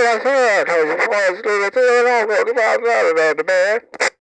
I said, I told you before, it's 45 minutes, man.